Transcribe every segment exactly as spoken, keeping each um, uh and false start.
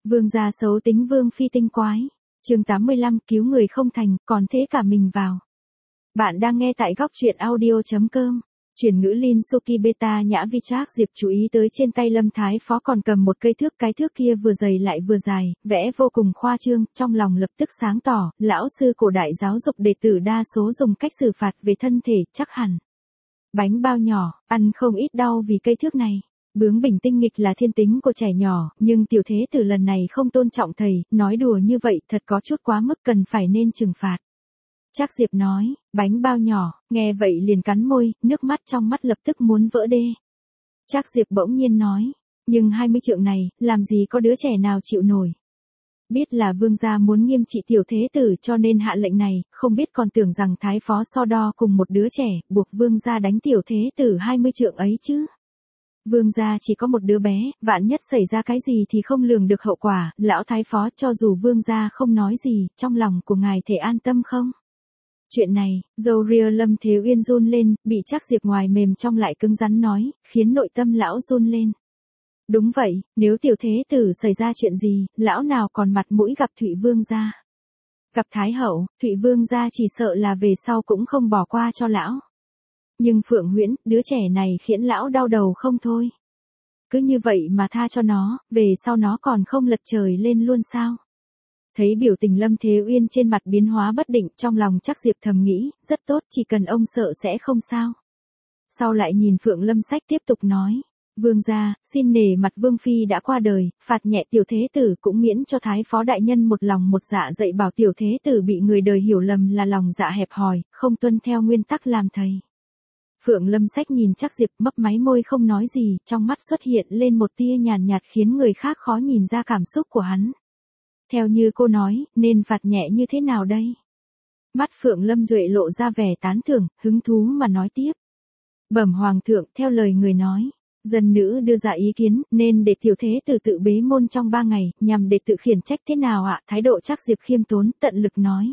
Vương gia xấu tính vương phi tinh quái. Chương tám mươi lăm cứu người không thành, còn thế cả mình vào. Bạn đang nghe tại góc truyện audio chấm com. Chuyển ngữ Lin Suki Beta Nhã Vi Trác Diệp chú ý tới trên tay Lâm Thái Phó còn cầm một cây thước, cái thước kia vừa dày lại vừa dài, vẽ vô cùng khoa trương, trong lòng lập tức sáng tỏ, lão sư cổ đại giáo dục đệ tử đa số dùng cách xử phạt về thân thể, chắc hẳn. Bánh bao nhỏ, ăn không ít đau vì cây thước này. Bướng bỉnh tinh nghịch là thiên tính của trẻ nhỏ, nhưng tiểu thế tử lần này không tôn trọng thầy, nói đùa như vậy thật có chút quá mức, cần phải nên trừng phạt. Trác Diệp nói, bánh bao nhỏ, nghe vậy liền cắn môi, nước mắt trong mắt lập tức muốn vỡ đê. Trác Diệp bỗng nhiên nói, nhưng hai mươi trượng này, làm gì có đứa trẻ nào chịu nổi. Biết là vương gia muốn nghiêm trị tiểu thế tử cho nên hạ lệnh này, không biết còn tưởng rằng thái phó so đo cùng một đứa trẻ, buộc vương gia đánh tiểu thế tử hai mươi trượng ấy chứ. Vương gia chỉ có một đứa bé, vạn nhất xảy ra cái gì thì không lường được hậu quả, lão thái phó cho dù vương gia không nói gì, trong lòng của ngài thể an tâm không? Chuyện này, dâu ria Lâm Thế Uyên run lên, bị Trác Diệp ngoài mềm trong lại cứng rắn nói, khiến nội tâm lão run lên. Đúng vậy, nếu tiểu thế tử xảy ra chuyện gì, lão nào còn mặt mũi gặp Thụy Vương gia. Gặp Thái hậu, Thụy Vương gia chỉ sợ là về sau cũng không bỏ qua cho lão. Nhưng Phượng Huyễn, đứa trẻ này khiến lão đau đầu không thôi. Cứ như vậy mà tha cho nó, về sau nó còn không lật trời lên luôn sao? Thấy biểu tình Lâm Thế Uyên trên mặt biến hóa bất định, trong lòng Trác Diệp thầm nghĩ, rất tốt, chỉ cần ông sợ sẽ không sao. Sau lại nhìn Phượng Lâm Sách tiếp tục nói, vương gia, xin nể mặt vương phi đã qua đời, phạt nhẹ tiểu thế tử cũng miễn cho thái phó đại nhân một lòng một dạ dạy bảo tiểu thế tử bị người đời hiểu lầm là lòng dạ hẹp hòi, không tuân theo nguyên tắc làm thầy. Phượng Lâm Sách nhìn Trác Diệp mấp máy môi không nói gì, trong mắt xuất hiện lên một tia nhàn nhạt khiến người khác khó nhìn ra cảm xúc của hắn. Theo như cô nói, nên phạt nhẹ như thế nào đây? Mắt Phượng Lâm Duệ lộ ra vẻ tán thưởng, hứng thú mà nói tiếp. Bẩm hoàng thượng, theo lời người nói, dân nữ đưa ra ý kiến, nên để tiểu thế tử tự bế môn trong ba ngày, nhằm để tự khiển trách thế nào ạ? Thái độ Trác Diệp khiêm tốn, tận lực nói.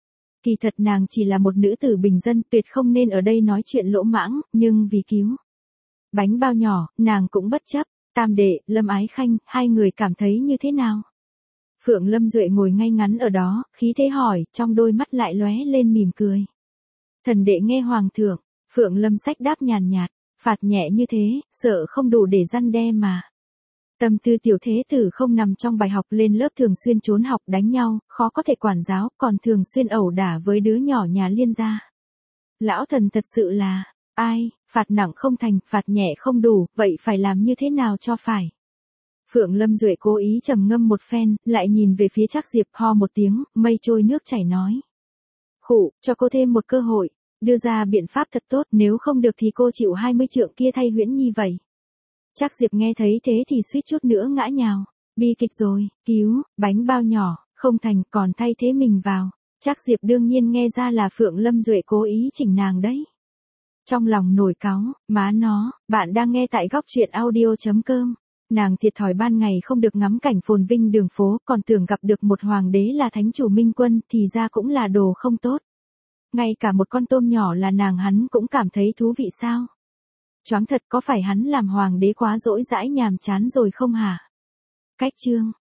Kỳ thật nàng chỉ là một nữ tử bình dân, tuyệt không nên ở đây nói chuyện lỗ mãng, nhưng vì cứu bánh bao nhỏ, nàng cũng bất chấp. Tam đệ, Lâm Ái Khanh, hai người cảm thấy như thế nào? Phượng Lâm Duệ ngồi ngay ngắn ở đó, khí thế hỏi, trong đôi mắt lại lóe lên mỉm cười. Thần đệ nghe hoàng thượng. Phượng Lâm Sách đáp nhàn nhạt, phạt nhẹ như thế, sợ không đủ để răn đe mà. Tâm tư tiểu thế tử không nằm trong bài học, lên lớp thường xuyên trốn học đánh nhau, khó có thể quản giáo, còn thường xuyên ẩu đả với đứa nhỏ nhà Liên gia. Lão thần thật sự là, ai, phạt nặng không thành, phạt nhẹ không đủ, vậy phải làm như thế nào cho phải? Phượng Lâm Duệ cố ý trầm ngâm một phen, lại nhìn về phía Trác Diệp, ho một tiếng, mây trôi nước chảy nói. Khụ, cho cô thêm một cơ hội, đưa ra biện pháp thật tốt, nếu không được thì cô chịu hai mươi trượng kia thay Huyễn Nhi vậy. Trác Diệp nghe thấy thế thì suýt chút nữa ngã nhào. Bi kịch rồi, cứu, bánh bao nhỏ, không thành, còn thay thế mình vào. Trác Diệp đương nhiên nghe ra là Phượng Lâm Duệ cố ý chỉnh nàng đấy. Trong lòng nổi cáu, má nó, bạn đang nghe tại góc truyện audio chấm com. Nàng thiệt thòi ban ngày không được ngắm cảnh phồn vinh đường phố, còn tưởng gặp được một hoàng đế là thánh chủ minh quân, thì ra cũng là đồ không tốt. Ngay cả một con tôm nhỏ là nàng hắn cũng cảm thấy thú vị sao? Choáng thật, có phải hắn làm hoàng đế quá dỗi dãi nhàm chán rồi không hả? Cách chương